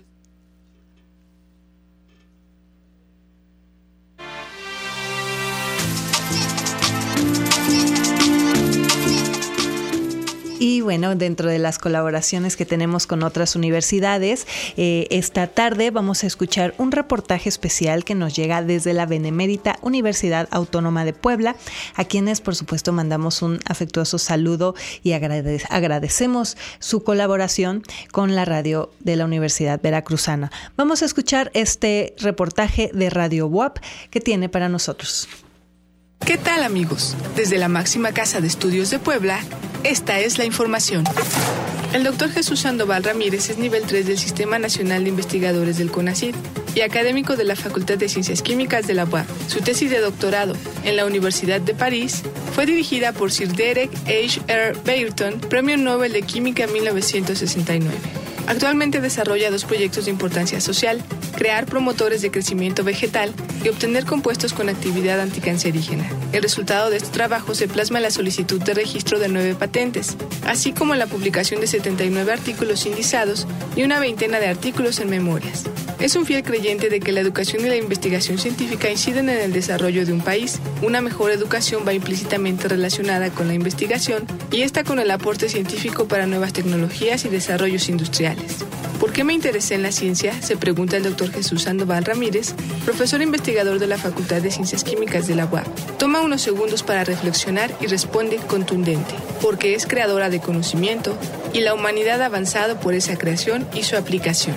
Y bueno, dentro de las colaboraciones que tenemos con otras universidades, esta tarde vamos a escuchar un reportaje especial que nos llega desde la Benemérita Universidad Autónoma de Puebla, a quienes por supuesto mandamos un afectuoso saludo y agradecemos su colaboración con la radio de la Universidad Veracruzana. Vamos a escuchar este reportaje de Radio UAP que tiene para nosotros.
¿Qué tal, amigos? Desde la máxima casa de estudios de Puebla, esta es la información. El doctor Jesús Sandoval Ramírez es nivel 3 del Sistema Nacional de Investigadores del CONACYT y académico de la Facultad de Ciencias Químicas de la UAP. Su tesis de doctorado en la Universidad de París fue dirigida por Sir Derek H. R. Bayerton, Premio Nobel de Química 1969. Actualmente desarrolla 2 proyectos de importancia social: crear promotores de crecimiento vegetal y obtener compuestos con actividad anticancerígena. El resultado de este trabajo se plasma en la solicitud de registro de 9 patentes, así como en la publicación de 79 artículos indizados y una veintena de artículos en memorias. Es un fiel creyente de que la educación y la investigación científica inciden en el desarrollo de un país. Una mejor educación va implícitamente relacionada con la investigación y esta con el aporte científico para nuevas tecnologías y desarrollos industriales. ¿Por qué me interesé en la ciencia?, se pregunta el doctor Jesús Sandoval Ramírez, profesor investigador de la Facultad de Ciencias Químicas de la UAP. Toma unos segundos para reflexionar y responde contundente: porque es creadora de conocimiento y la humanidad ha avanzado por esa creación y su aplicación.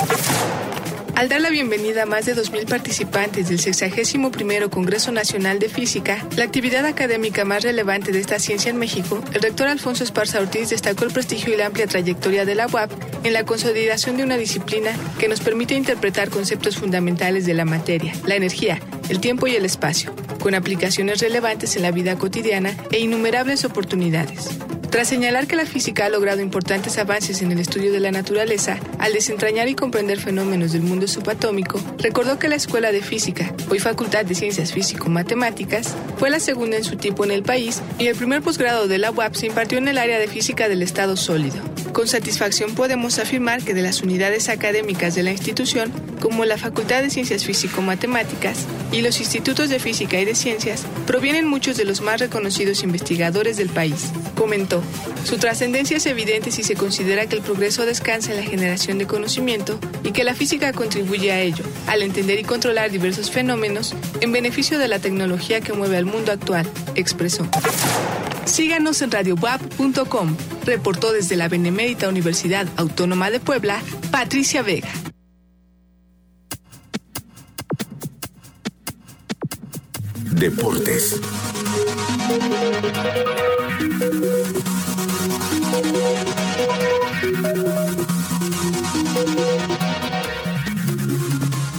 Al dar la bienvenida a más de 2,000 participantes del 61º Congreso Nacional de Física, la actividad académica más relevante de esta ciencia en México, el rector Alfonso Esparza Ortiz destacó el prestigio y la amplia trayectoria de la UAP en la consolidación de una disciplina que nos permite interpretar conceptos fundamentales de la materia, la energía, el tiempo y el espacio, con aplicaciones relevantes en la vida cotidiana e innumerables oportunidades. Tras señalar que la física ha logrado importantes avances en el estudio de la naturaleza, al desentrañar y comprender fenómenos del mundo subatómico, recordó que la Escuela de Física, hoy Facultad de Ciencias Físico-Matemáticas, fue la segunda en su tipo en el país y el primer posgrado de la UAP se impartió en el área de física del estado sólido. Con satisfacción podemos afirmar que de las unidades académicas de la institución, como la Facultad de Ciencias Físico-Matemáticas y los institutos de física y de ciencias, provienen muchos de los más reconocidos investigadores del país. Comentó: su trascendencia es evidente si se considera que el progreso descansa en la generación de conocimiento y que la física contribuye a ello, al entender y controlar diversos fenómenos en beneficio de la tecnología que mueve al mundo actual, expresó. Síganos en radiowap.com. Reportó desde la Benemérita Universidad Autónoma de Puebla, Patricia Vega.
Deportes.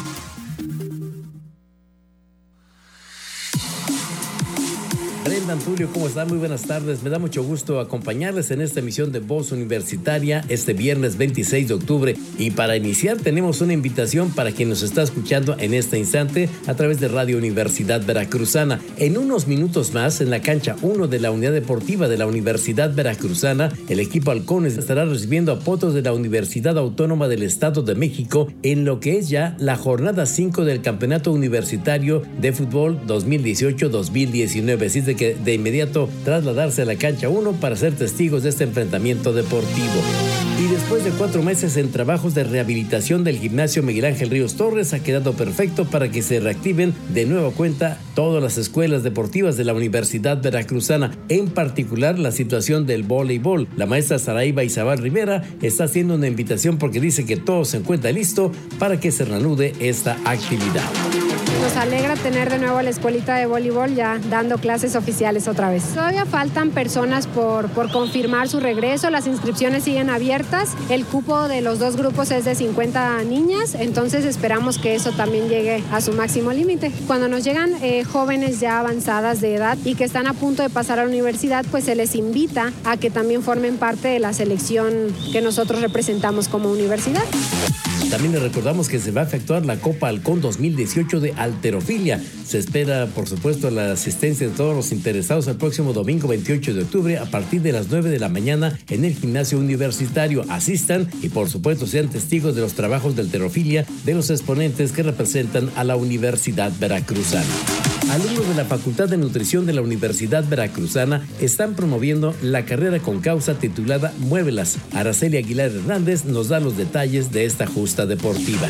Brendan Puri Julio, ¿cómo están? Muy buenas tardes. Me da mucho gusto acompañarles en esta emisión de Voz Universitaria este viernes 26 de octubre. Y para iniciar tenemos una invitación para quien nos está escuchando en este instante a través de Radio Universidad Veracruzana. En unos minutos más, en la cancha 1 de la Unidad Deportiva de la Universidad Veracruzana, el equipo Halcones estará recibiendo a Potros de la Universidad Autónoma del Estado de México en lo que es ya la jornada 5 del Campeonato Universitario de Fútbol 2018-2019. Así de que de inmediato trasladarse a la cancha 1 para ser testigos de este enfrentamiento deportivo. Y después de 4 meses en trabajos de rehabilitación del gimnasio Miguel Ángel Ríos Torres, ha quedado perfecto para que se reactiven de nueva cuenta todas las escuelas deportivas de la Universidad Veracruzana, en particular la situación del voleibol. La maestra Saraiva Isabel Rivera está haciendo una invitación porque dice que todo se encuentra listo para que se reanude esta actividad.
Nos alegra tener de nuevo a la escuelita de voleibol ya dando clases oficiales otra vez. Todavía faltan personas por confirmar su regreso, las inscripciones siguen abiertas, el cupo de los 2 grupos es de 50 niñas, entonces esperamos que eso también llegue a su máximo límite. Cuando nos llegan jóvenes ya avanzadas de edad y que están a punto de pasar a la universidad, pues se les invita a que también formen parte de la selección que nosotros representamos como universidad.
También les recordamos que se va a efectuar la Copa Halcón 2018 de halterofilia. Se espera, por supuesto, la asistencia de todos los interesados el próximo domingo 28 de octubre a partir de las 9 de la mañana en el gimnasio universitario. Asistan y, por supuesto, sean testigos de los trabajos de halterofilia de los exponentes que representan a la Universidad Veracruzana. Alumnos de la Facultad de Nutrición de la Universidad Veracruzana están promoviendo la carrera con causa titulada Muévelas. Araceli Aguilar Hernández nos da los detalles de esta justa deportiva.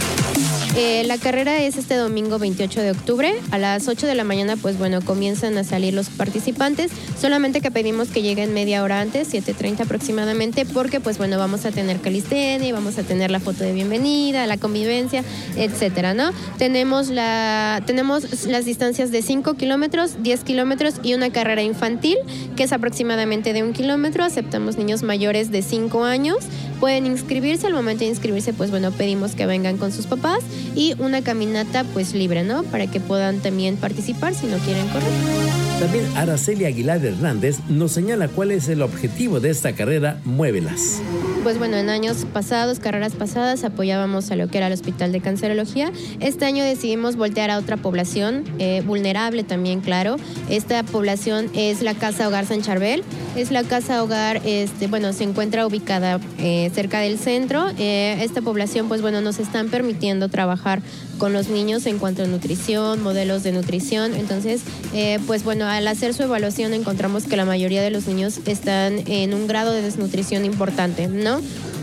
La carrera es este domingo 28 de octubre. A las 8 de la mañana, pues bueno, comienzan a salir los participantes. Solamente que pedimos que lleguen media hora antes, 7:30 aproximadamente, porque pues bueno, vamos a tener calistenia, vamos a tener la foto de bienvenida, la convivencia, etcétera, ¿no? Tenemos las distancias de 5 kilómetros, 10 kilómetros y una carrera infantil, que es aproximadamente de 1 kilómetro. Aceptamos niños mayores de 5 años. Pueden inscribirse. Al momento de inscribirse, pues bueno, pedimos que vengan con sus papás y una caminata pues libre, ¿no? Para que puedan también participar si no quieren correr.
También Araceli Aguilar Hernández nos señala cuál es el objetivo de esta carrera Muévelas.
Pues bueno, en años pasados, carreras pasadas, apoyábamos a lo que era el Hospital de Cancerología. Este año decidimos voltear a otra población, vulnerable también, claro. Esta población es la Casa Hogar San Charbel. Es la Casa Hogar, se encuentra ubicada cerca del centro. Esta población, pues bueno, nos están permitiendo trabajar con los niños en cuanto a nutrición, modelos de nutrición. Entonces, pues bueno, al hacer su evaluación encontramos que la mayoría de los niños están en un grado de desnutrición importante, ¿no?